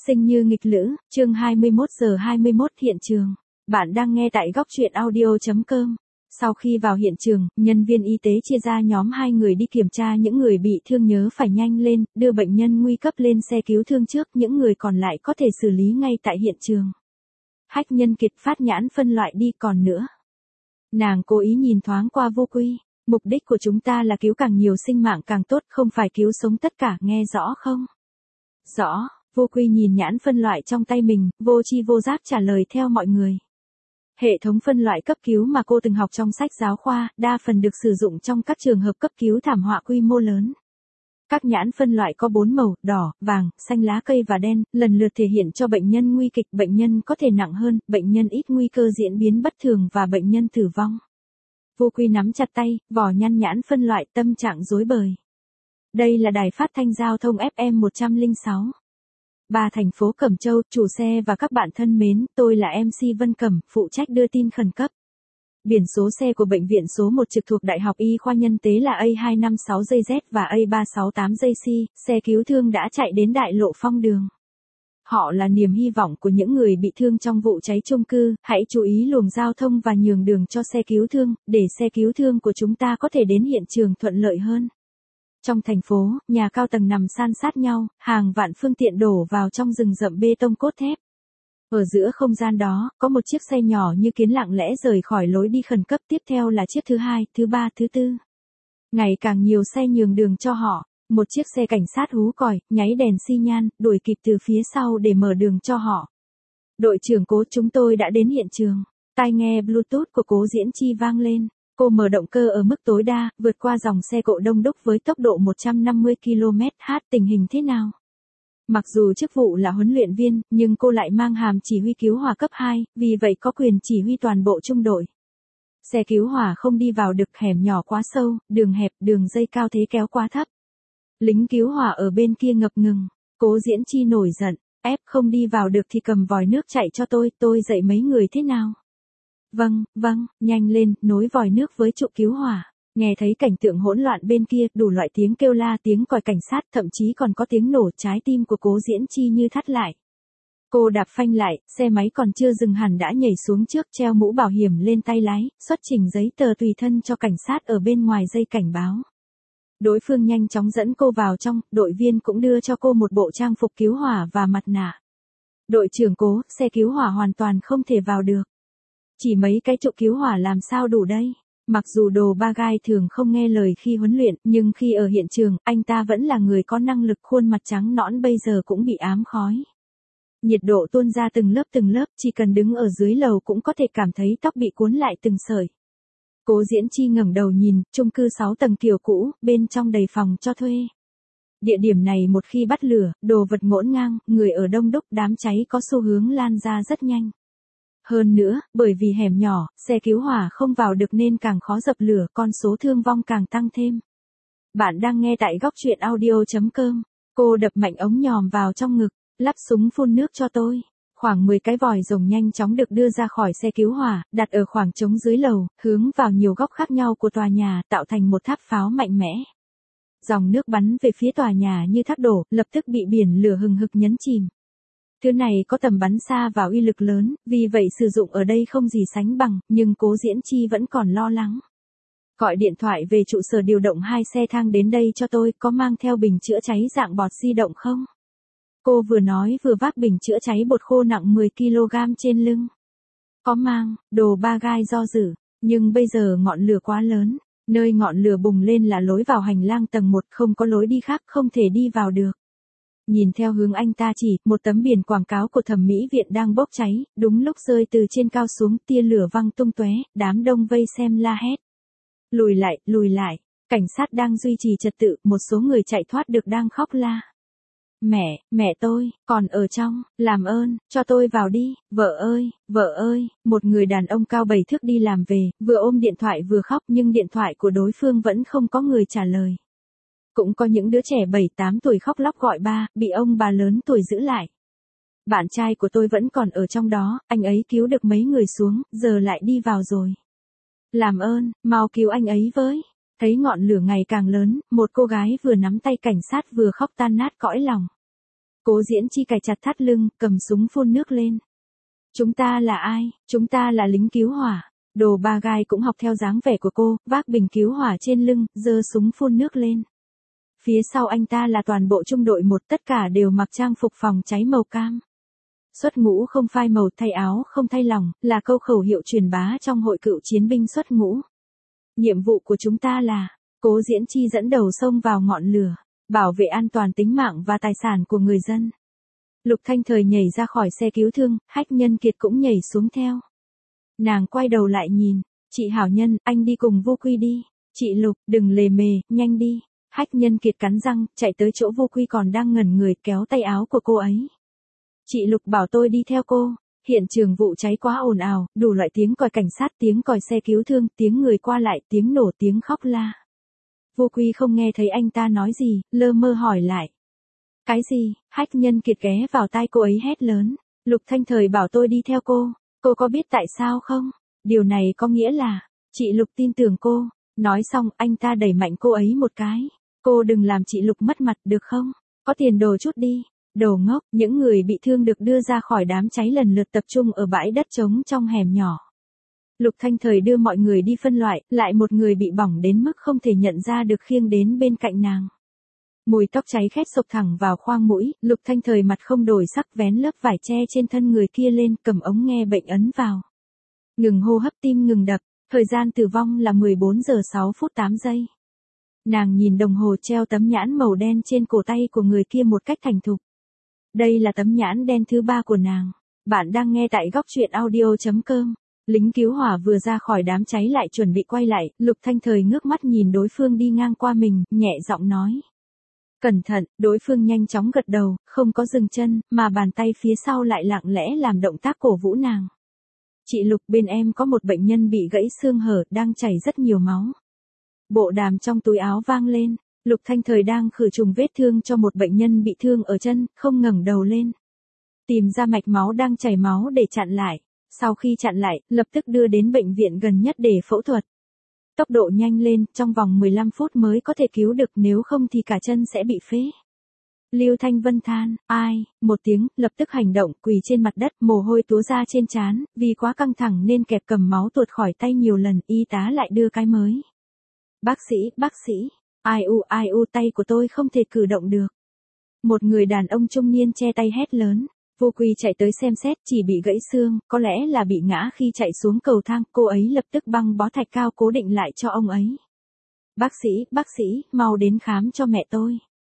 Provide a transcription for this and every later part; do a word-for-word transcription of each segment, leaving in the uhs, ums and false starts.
Sinh như nghịch lữ, chương hai mươi mốt giờ hai mươi mốt hiện trường. Bạn đang nghe tại góc truyện audio chấm com. Sau khi vào hiện trường, nhân viên y tế chia ra nhóm hai người đi kiểm tra những người bị thương, nhớ phải nhanh lên, đưa bệnh nhân nguy cấp lên xe cứu thương trước, những người còn lại có thể xử lý ngay tại hiện trường. Hách Nhân Kiệt phát nhãn phân loại đi, còn nữa. Nàng cố ý nhìn thoáng qua Vô Quy. Mục đích của chúng ta là cứu càng nhiều sinh mạng càng tốt, không phải cứu sống tất cả, nghe rõ không? Rõ. Vô Quy nhìn nhãn phân loại trong tay mình, vô tri vô giác trả lời theo mọi người. Hệ thống phân loại cấp cứu mà cô từng học trong sách giáo khoa, đa phần được sử dụng trong các trường hợp cấp cứu thảm họa quy mô lớn. Các nhãn phân loại có bốn màu, đỏ, vàng, xanh lá cây và đen, lần lượt thể hiện cho bệnh nhân nguy kịch, bệnh nhân có thể nặng hơn, bệnh nhân ít nguy cơ diễn biến bất thường và bệnh nhân tử vong. Vô Quy nắm chặt tay, vỏ nhăn nhãn phân loại, tâm trạng rối bời. Đây là đài phát thanh giao thông ép em một không sáu. Ba thành phố Cẩm Châu, chủ xe và các bạn thân mến, tôi là em xê Vân Cẩm, phụ trách đưa tin khẩn cấp. Biển số xe của bệnh viện số một trực thuộc Đại học Y khoa Nhân tế là A hai năm sáu J Z và A ba sáu tám J C, xe cứu thương đã chạy đến đại lộ Phong Đường. Họ là niềm hy vọng của những người bị thương trong vụ cháy chung cư, hãy chú ý luồng giao thông và nhường đường cho xe cứu thương, để xe cứu thương của chúng ta có thể đến hiện trường thuận lợi hơn. Trong thành phố, nhà cao tầng nằm san sát nhau, hàng vạn phương tiện đổ vào trong rừng rậm bê tông cốt thép. Ở giữa không gian đó, có một chiếc xe nhỏ như kiến lặng lẽ rời khỏi lối đi khẩn cấp, tiếp theo là chiếc thứ hai, thứ ba, thứ tư. Ngày càng nhiều xe nhường đường cho họ, một chiếc xe cảnh sát hú còi, nháy đèn xi nhan, đuổi kịp từ phía sau để mở đường cho họ. Đội trưởng Cố, chúng tôi đã đến hiện trường. Tai nghe Bluetooth của Cố Diễn Chi vang lên. Cô mở động cơ ở mức tối đa, vượt qua dòng xe cộ đông đúc với tốc độ một trăm năm mươi ki lô mét h, tình hình thế nào? Mặc dù chức vụ là huấn luyện viên, nhưng cô lại mang hàm chỉ huy cứu hỏa cấp hai, vì vậy có quyền chỉ huy toàn bộ trung đội. Xe cứu hỏa không đi vào được, hẻm nhỏ quá sâu, đường hẹp, đường dây cao thế kéo quá thấp. Lính cứu hỏa ở bên kia ngập ngừng. Cố Diễn Chi nổi giận, ép không đi vào được thì cầm vòi nước chạy cho tôi, tôi dạy mấy người thế nào? Vâng, vâng, nhanh lên, nối vòi nước với trụ cứu hỏa. Nghe thấy cảnh tượng hỗn loạn bên kia, đủ loại tiếng kêu la, tiếng còi cảnh sát, thậm chí còn có tiếng nổ, trái tim của Cố Diễn Chi như thắt lại. Cô đạp phanh lại, xe máy còn chưa dừng hẳn đã nhảy xuống trước, treo mũ bảo hiểm lên tay lái, xuất trình giấy tờ tùy thân cho cảnh sát ở bên ngoài dây cảnh báo. Đối phương nhanh chóng dẫn cô vào trong, đội viên cũng đưa cho cô một bộ trang phục cứu hỏa và mặt nạ. Đội trưởng Cố, xe cứu hỏa hoàn toàn không thể vào được. Chỉ mấy cái trụ cứu hỏa làm sao đủ đây? Mặc dù Đồ Ba Gai thường không nghe lời khi huấn luyện, nhưng khi ở hiện trường, anh ta vẫn là người có năng lực, khuôn mặt trắng nõn bây giờ cũng bị ám khói. Nhiệt độ tuôn ra từng lớp từng lớp, chỉ cần đứng ở dưới lầu cũng có thể cảm thấy tóc bị cuốn lại từng sợi. Cố Diễn Chi ngẩng đầu nhìn, chung cư sáu tầng kiểu cũ, bên trong đầy phòng cho thuê. Địa điểm này một khi bắt lửa, đồ vật ngổn ngang, người ở đông đúc, đám cháy có xu hướng lan ra rất nhanh. Hơn nữa, bởi vì hẻm nhỏ, xe cứu hỏa không vào được nên càng khó dập lửa, con số thương vong càng tăng thêm. Bạn đang nghe tại góc truyện audio chấm com. Cô đập mạnh ống nhòm vào trong ngực, lắp súng phun nước cho tôi. Khoảng mười cái vòi rồng nhanh chóng được đưa ra khỏi xe cứu hỏa, đặt ở khoảng trống dưới lầu, hướng vào nhiều góc khác nhau của tòa nhà, tạo thành một tháp pháo mạnh mẽ. Dòng nước bắn về phía tòa nhà như thác đổ, lập tức bị biển lửa hừng hực nhấn chìm. Thứ này có tầm bắn xa và uy lực lớn, vì vậy sử dụng ở đây không gì sánh bằng, nhưng Cố Diễn Chi vẫn còn lo lắng. Gọi điện thoại về trụ sở điều động hai xe thang đến đây cho tôi, có mang theo bình chữa cháy dạng bọt di động không? Cô vừa nói vừa vác bình chữa cháy bột khô nặng mười ki lô gam trên lưng. Có mang, Đồ Ba Gai do dự, nhưng bây giờ ngọn lửa quá lớn, nơi ngọn lửa bùng lên là lối vào hành lang tầng một, không có lối đi khác, không thể đi vào được. Nhìn theo hướng anh ta chỉ, một tấm biển quảng cáo của thẩm mỹ viện đang bốc cháy, đúng lúc rơi từ trên cao xuống, tia lửa văng tung tóe, đám đông vây xem la hét. Lùi lại, lùi lại, cảnh sát đang duy trì trật tự, một số người chạy thoát được đang khóc la. Mẹ, mẹ tôi, còn ở trong, làm ơn, cho tôi vào đi, vợ ơi, vợ ơi, một người đàn ông cao bảy thước đi làm về, vừa ôm điện thoại vừa khóc nhưng điện thoại của đối phương vẫn không có người trả lời. Cũng có những đứa trẻ bảy tám tuổi khóc lóc gọi ba, bị ông bà lớn tuổi giữ lại. Bạn trai của tôi vẫn còn ở trong đó, anh ấy cứu được mấy người xuống, giờ lại đi vào rồi. Làm ơn, mau cứu anh ấy với. Thấy ngọn lửa ngày càng lớn, một cô gái vừa nắm tay cảnh sát vừa khóc tan nát cõi lòng. Cố Diễn Chi cài chặt thắt lưng, cầm súng phun nước lên. Chúng ta là ai? Chúng ta là lính cứu hỏa. Đồ Ba Gai cũng học theo dáng vẻ của cô, vác bình cứu hỏa trên lưng, giơ súng phun nước lên. Phía sau anh ta là toàn bộ trung đội một, tất cả đều mặc trang phục phòng cháy màu cam. Xuất ngũ không phai màu, thay áo không thay lòng, là câu khẩu hiệu truyền bá trong hội cựu chiến binh xuất ngũ. Nhiệm vụ của chúng ta là, Cố Diễn Chi dẫn đầu xông vào ngọn lửa, bảo vệ an toàn tính mạng và tài sản của người dân. Lục Thanh Thời nhảy ra khỏi xe cứu thương, Hách Nhân Kiệt cũng nhảy xuống theo. Nàng quay đầu lại nhìn, chị Hảo Nhân, anh đi cùng Vô Quy đi. Chị Lục, đừng lề mề, nhanh đi. Hách Nhân Kiệt cắn răng, chạy tới chỗ Vô Quy còn đang ngẩn người, kéo tay áo của cô ấy. Chị Lục bảo tôi đi theo cô. Hiện trường vụ cháy quá ồn ào, đủ loại tiếng còi cảnh sát, tiếng còi xe cứu thương, tiếng người qua lại, tiếng nổ, tiếng khóc la. Vô Quy không nghe thấy anh ta nói gì, lơ mơ hỏi lại. Cái gì? Hách Nhân Kiệt ghé vào tai cô ấy hét lớn. Lục Thanh Thời bảo tôi đi theo cô. Cô có biết tại sao không? Điều này có nghĩa là, chị Lục tin tưởng cô. Nói xong, anh ta đẩy mạnh cô ấy một cái. Cô đừng làm chị Lục mất mặt được không? Có tiền đồ chút đi. Đồ ngốc, những người bị thương được đưa ra khỏi đám cháy lần lượt tập trung ở bãi đất trống trong hẻm nhỏ. Lục Thanh Thời đưa mọi người đi phân loại, lại một người bị bỏng đến mức không thể nhận ra được khiêng đến bên cạnh nàng. Mùi tóc cháy khét xộc thẳng vào khoang mũi, Lục Thanh Thời mặt không đổi sắc vén lớp vải che trên thân người kia lên, cầm ống nghe bệnh ấn vào. Ngừng hô hấp, tim ngừng đập, thời gian tử vong là mười bốn giờ sáu phút tám giây. Nàng nhìn đồng hồ treo tấm nhãn màu đen trên cổ tay của người kia một cách thành thục. Đây là tấm nhãn đen thứ ba của nàng. Bạn đang nghe tại góc truyện audio chấm com. Lính cứu hỏa vừa ra khỏi đám cháy lại chuẩn bị quay lại, Lục Thanh Thời ngước mắt nhìn đối phương đi ngang qua mình, nhẹ giọng nói. Cẩn thận, đối phương nhanh chóng gật đầu, không có dừng chân, mà bàn tay phía sau lại lặng lẽ làm động tác cổ vũ nàng. Chị Lục, bên em có một bệnh nhân bị gãy xương hở, đang chảy rất nhiều máu. Bộ đàm trong túi áo vang lên, Lục Thanh Thời đang khử trùng vết thương cho một bệnh nhân bị thương ở chân, không ngẩng đầu lên. Tìm ra mạch máu đang chảy máu để chặn lại, sau khi chặn lại, lập tức đưa đến bệnh viện gần nhất để phẫu thuật. Tốc độ nhanh lên, trong vòng mười lăm phút mới có thể cứu được, nếu không thì cả chân sẽ bị phế. Lưu Thanh Vân than, ai, một tiếng, lập tức hành động, quỳ trên mặt đất, mồ hôi túa ra trên trán, vì quá căng thẳng nên kẹp cầm máu tuột khỏi tay nhiều lần, y tá lại đưa cái mới. Bác sĩ, bác sĩ, ai u ai u, tay của tôi không thể cử động được. Một người đàn ông trung niên che tay hét lớn. Vô Quy chạy tới xem xét, chỉ bị gãy xương, có lẽ là bị ngã khi chạy xuống cầu thang, cô ấy lập tức băng bó thạch cao cố định lại cho ông ấy. Bác sĩ, bác sĩ, mau đến khám cho mẹ tôi.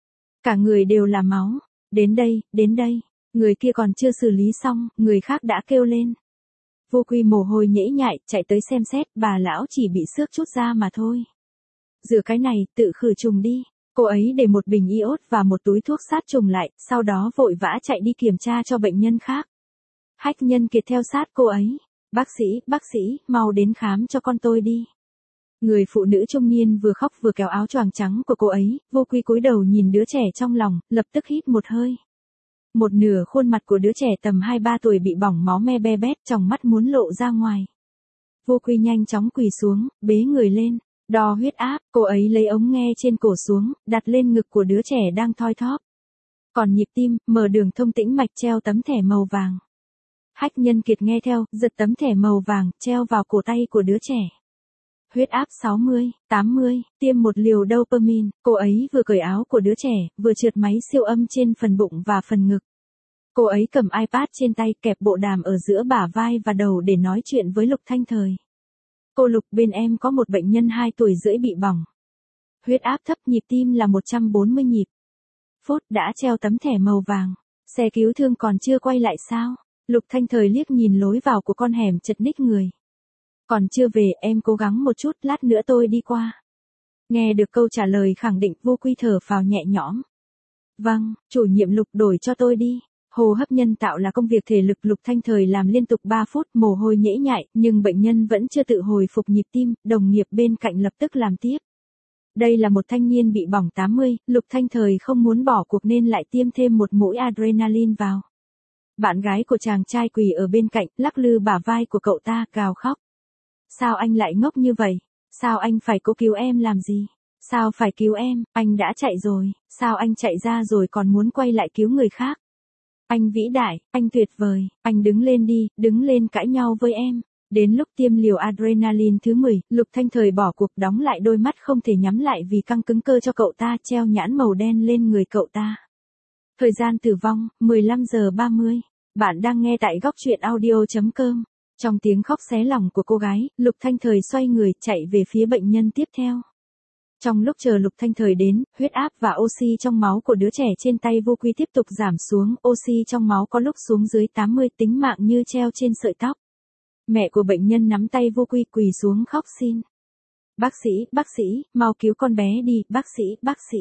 Cả người đều là máu. Đến đây, đến đây. Người kia còn chưa xử lý xong, người khác đã kêu lên. Vô Quy mồ hôi nhễ nhại, chạy tới xem xét, bà lão chỉ bị xước chút da mà thôi. Rửa cái này, tự khử trùng đi. Cô ấy để một bình iốt và một túi thuốc sát trùng lại, sau đó vội vã chạy đi kiểm tra cho bệnh nhân khác. Hách Nhân Kiệt theo sát cô ấy. Bác sĩ, bác sĩ, mau đến khám cho con tôi đi. Người phụ nữ trung niên vừa khóc vừa kéo áo choàng trắng của cô ấy, Vô Quy cúi đầu nhìn đứa trẻ trong lòng, lập tức hít một hơi. Một nửa khuôn mặt của đứa trẻ tầm hai ba tuổi bị bỏng máu me be bét, tròng mắt muốn lộ ra ngoài. Vô Quy nhanh chóng quỳ xuống, bế người lên. Đo huyết áp, cô ấy lấy ống nghe trên cổ xuống, đặt lên ngực của đứa trẻ đang thoi thóp. Còn nhịp tim, mở đường thông tĩnh mạch treo tấm thẻ màu vàng. Hách Nhân Kiệt nghe theo, giật tấm thẻ màu vàng, treo vào cổ tay của đứa trẻ. Huyết áp sáu mươi, tám mươi, tiêm một liều dopamine, cô ấy vừa cởi áo của đứa trẻ, vừa trượt máy siêu âm trên phần bụng và phần ngực. Cô ấy cầm iPad trên tay, kẹp bộ đàm ở giữa bả vai và đầu để nói chuyện với Lục Thanh Thời. Cô Lục, bên em có một bệnh nhân hai tuổi rưỡi bị bỏng. Huyết áp thấp, nhịp tim là một trăm bốn mươi nhịp. Phút, đã treo tấm thẻ màu vàng. Xe cứu thương còn chưa quay lại sao? Lục Thanh Thời liếc nhìn lối vào của con hẻm chật ních người. Còn chưa về, em cố gắng một chút, lát nữa tôi đi qua. Nghe được câu trả lời khẳng định, Vô Quy thở phào nhẹ nhõm. Vâng, chủ nhiệm Lục đổi cho tôi đi. Hô hấp nhân tạo là công việc thể lực, Lục Thanh Thời làm liên tục ba phút, mồ hôi nhễ nhại, nhưng bệnh nhân vẫn chưa tự hồi phục nhịp tim, đồng nghiệp bên cạnh lập tức làm tiếp. Đây là một thanh niên bị bỏng tám mươi, Lục Thanh Thời không muốn bỏ cuộc nên lại tiêm thêm một mũi adrenaline vào. Bạn gái của chàng trai quỳ ở bên cạnh, lắc lư bả vai của cậu ta, gào khóc. Sao anh lại ngốc như vậy? Sao anh phải cố cứu em làm gì? Sao phải cứu em? Anh đã chạy rồi, sao anh chạy ra rồi còn muốn quay lại cứu người khác? Anh vĩ đại, anh tuyệt vời, anh đứng lên đi, đứng lên cãi nhau với em. Đến lúc tiêm liều adrenaline thứ mười, Lục Thanh Thời bỏ cuộc, đóng lại đôi mắt không thể nhắm lại vì căng cứng cơ cho cậu ta, treo nhãn màu đen lên người cậu ta. Thời gian tử vong, mười lăm giờ ba mươi. Bạn đang nghe tại góc truyện audio chấm com. Trong tiếng khóc xé lòng của cô gái, Lục Thanh Thời xoay người chạy về phía bệnh nhân tiếp theo. Trong lúc chờ Lục Thanh Thời đến, huyết áp và oxy trong máu của đứa trẻ trên tay Vô Quy tiếp tục giảm xuống, oxy trong máu có lúc xuống dưới tám mươi, tính mạng như treo trên sợi tóc. Mẹ của bệnh nhân nắm tay Vô Quy quỳ xuống khóc xin. Bác sĩ, bác sĩ, mau cứu con bé đi, bác sĩ, bác sĩ.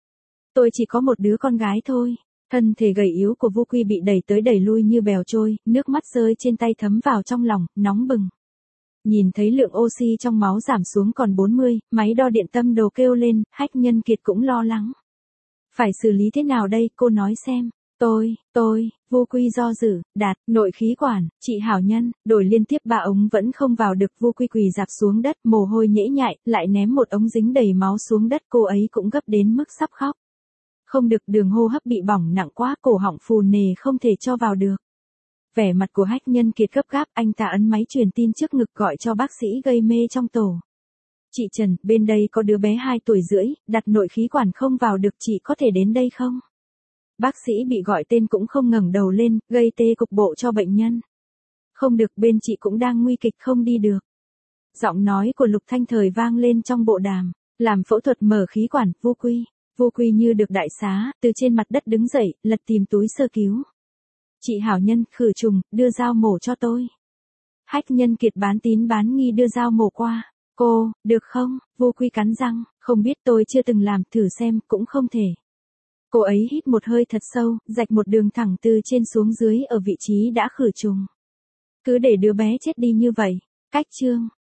Tôi chỉ có một đứa con gái thôi. Thân thể gầy yếu của Vô Quy bị đẩy tới đẩy lui như bèo trôi, nước mắt rơi trên tay thấm vào trong lòng, nóng bừng. Nhìn thấy lượng oxy trong máu giảm xuống còn bốn mươi, máy đo điện tâm đồ kêu lên, Hách Nhân Kiệt cũng lo lắng. Phải xử lý thế nào đây, cô nói xem. Tôi, tôi, Vô Quy do dự, Đạt, nội khí quản, chị Hảo Nhân, đổi liên tiếp ba ống vẫn không vào được. Vô Quy quỳ rạp xuống đất, mồ hôi nhễ nhại, lại ném một ống dính đầy máu xuống đất, cô ấy cũng gấp đến mức sắp khóc. Không được, đường hô hấp bị bỏng nặng quá, cổ họng phù nề không thể cho vào được. Vẻ mặt của Hách Nhân Kiệt gấp gáp, anh ta ấn máy truyền tin trước ngực gọi cho bác sĩ gây mê trong tổ. Chị Trần, bên đây có đứa bé hai tuổi rưỡi, đặt nội khí quản không vào được, chị có thể đến đây không? Bác sĩ bị gọi tên cũng không ngẩng đầu lên, gây tê cục bộ cho bệnh nhân. Không được, bên chị cũng đang nguy kịch không đi được. Giọng nói của Lục Thanh Thời vang lên trong bộ đàm. Làm phẫu thuật mở khí quản, Vô Quy. Vô Quy như được đại xá, từ trên mặt đất đứng dậy, lật tìm túi sơ cứu. Chị Hảo Nhân, khử trùng, đưa dao mổ cho tôi. Hách Nhân Kiệt bán tín bán nghi đưa dao mổ qua. Cô, được không? Vô Quy cắn răng, không biết, tôi chưa từng làm, thử xem, cũng không thể. Cô ấy hít một hơi thật sâu, rạch một đường thẳng từ trên xuống dưới ở vị trí đã khử trùng. Cứ để đứa bé chết đi như vậy. Cách chương.